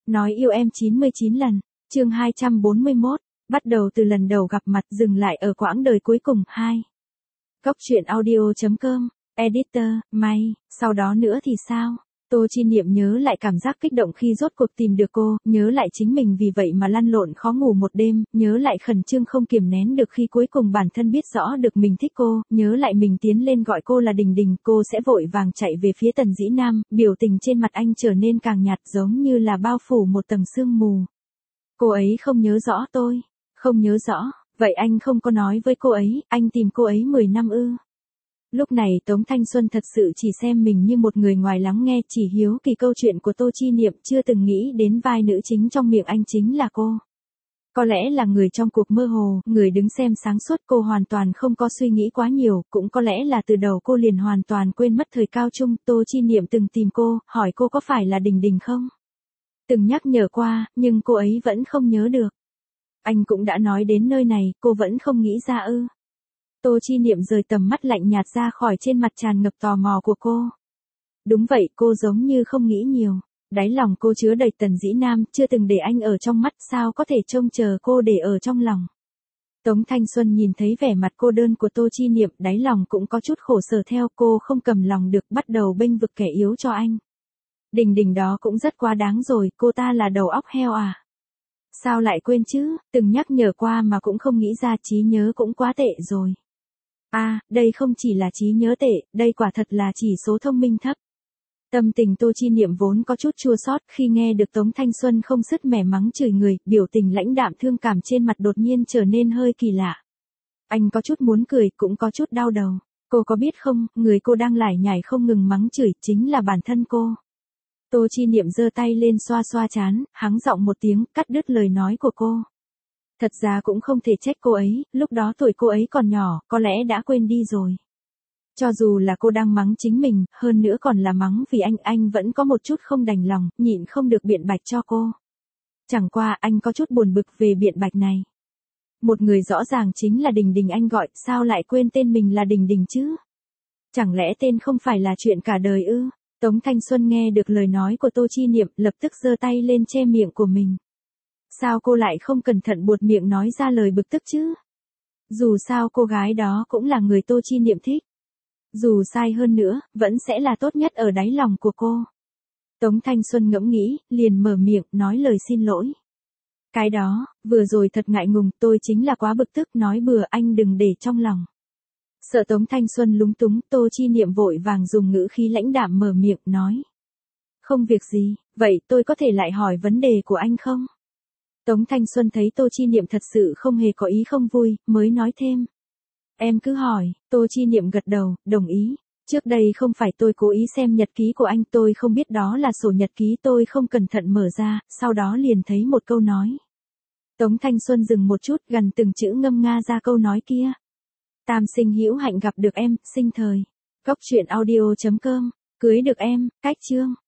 Nói yêu em 99 lần, chương 241, bắt đầu từ lần đầu gặp mặt dừng lại ở quãng đời cuối cùng 2. Góc truyện audio.com, editor, May, sau đó nữa thì sao? Tô Chi Niệm nhớ lại cảm giác kích động khi rốt cuộc tìm được cô, nhớ lại chính mình vì vậy mà lăn lộn khó ngủ một đêm, nhớ lại khẩn trương không kiềm nén được khi cuối cùng bản thân biết rõ được mình thích cô, nhớ lại mình tiến lên gọi cô là Đình Đình, cô sẽ vội vàng chạy về phía Tần Dĩ Nam, biểu tình trên mặt anh trở nên càng nhạt giống như là bao phủ một tầng sương mù. Cô ấy không nhớ rõ tôi, không nhớ rõ, vậy anh không có nói với cô ấy, anh tìm cô ấy 10 năm ư? Lúc này Tống Thanh Xuân thật sự chỉ xem mình như một người ngoài lắng nghe, chỉ hiếu kỳ câu chuyện của Tô Chi Niệm, chưa từng nghĩ đến vai nữ chính trong miệng anh chính là cô. Có lẽ là người trong cuộc mơ hồ, người đứng xem sáng suốt, cô hoàn toàn không có suy nghĩ quá nhiều, cũng có lẽ là từ đầu cô liền hoàn toàn quên mất thời cao trung. Tô Chi Niệm từng tìm cô, hỏi cô có phải là Đình Đình không? Từng nhắc nhở qua, nhưng cô ấy vẫn không nhớ được. Anh cũng đã nói đến nơi này, cô vẫn không nghĩ ra ư? Tô Chi Niệm rời tầm mắt lạnh nhạt ra khỏi trên mặt tràn ngập tò mò của cô. Đúng vậy, cô giống như không nghĩ nhiều. Đáy lòng cô chứa đầy Tần Dĩ Nam, chưa từng để anh ở trong mắt, sao có thể trông chờ cô để ở trong lòng. Tống Thanh Xuân nhìn thấy vẻ mặt cô đơn của Tô Chi Niệm, đáy lòng cũng có chút khổ sở theo, cô không cầm lòng được, bắt đầu bênh vực kẻ yếu cho anh. Đình Đình đó cũng rất quá đáng rồi, cô ta là đầu óc heo à? Sao lại quên chứ, từng nhắc nhở qua mà cũng không nghĩ ra, trí nhớ cũng quá tệ rồi. Đây không chỉ là trí nhớ tệ, đây quả thật là chỉ số thông minh thấp. Tâm tình Tô Chi Niệm vốn có chút chua xót khi nghe được Tống Thanh Xuân không sứt mẻ mắng chửi người, biểu tình lãnh đạm thương cảm trên mặt đột nhiên trở nên hơi kỳ lạ. Anh có chút muốn cười, cũng có chút đau đầu. Cô có biết không, người cô đang lải nhải không ngừng mắng chửi chính là bản thân cô. Tô Chi Niệm giơ tay lên xoa xoa trán, hắng giọng một tiếng, cắt đứt lời nói của cô. Thật ra cũng không thể trách cô ấy, lúc đó tuổi cô ấy còn nhỏ, có lẽ đã quên đi rồi. Cho dù là cô đang mắng chính mình, hơn nữa còn là mắng vì anh vẫn có một chút không đành lòng, nhịn không được biện bạch cho cô. Chẳng qua anh có chút buồn bực về biện bạch này. Một người rõ ràng chính là Đình Đình anh gọi, sao lại quên tên mình là Đình Đình chứ? Chẳng lẽ tên không phải là chuyện cả đời ư? Tống Thanh Xuân nghe được lời nói của Tô Chi Niệm, lập tức giơ tay lên che miệng của mình. Sao cô lại không cẩn thận buột miệng nói ra lời bực tức chứ? Dù sao cô gái đó cũng là người Tô Chi Niệm thích. Dù sai hơn nữa, vẫn sẽ là tốt nhất ở đáy lòng của cô. Tống Thanh Xuân ngẫm nghĩ, liền mở miệng, nói lời xin lỗi. Cái đó, vừa rồi thật ngại ngùng, tôi chính là quá bực tức, nói bừa, anh đừng để trong lòng. Sợ Tống Thanh Xuân lúng túng, Tô Chi Niệm vội vàng dùng ngữ khí lãnh đạm mở miệng, nói. Không việc gì, vậy tôi có thể lại hỏi vấn đề của anh không? Tống Thanh Xuân thấy Tô Chi Niệm thật sự không hề có ý không vui, mới nói thêm. Em cứ hỏi, Tô Chi Niệm gật đầu, đồng ý. Trước đây không phải tôi cố ý xem nhật ký của anh, tôi không biết đó là sổ nhật ký, tôi không cẩn thận mở ra, sau đó liền thấy một câu nói. Tống Thanh Xuân dừng một chút, gần từng chữ ngâm nga ra câu nói kia. Tam sinh hữu hạnh gặp được em, sinh thời. Góc truyện audio.com, cưới được em, cách chương.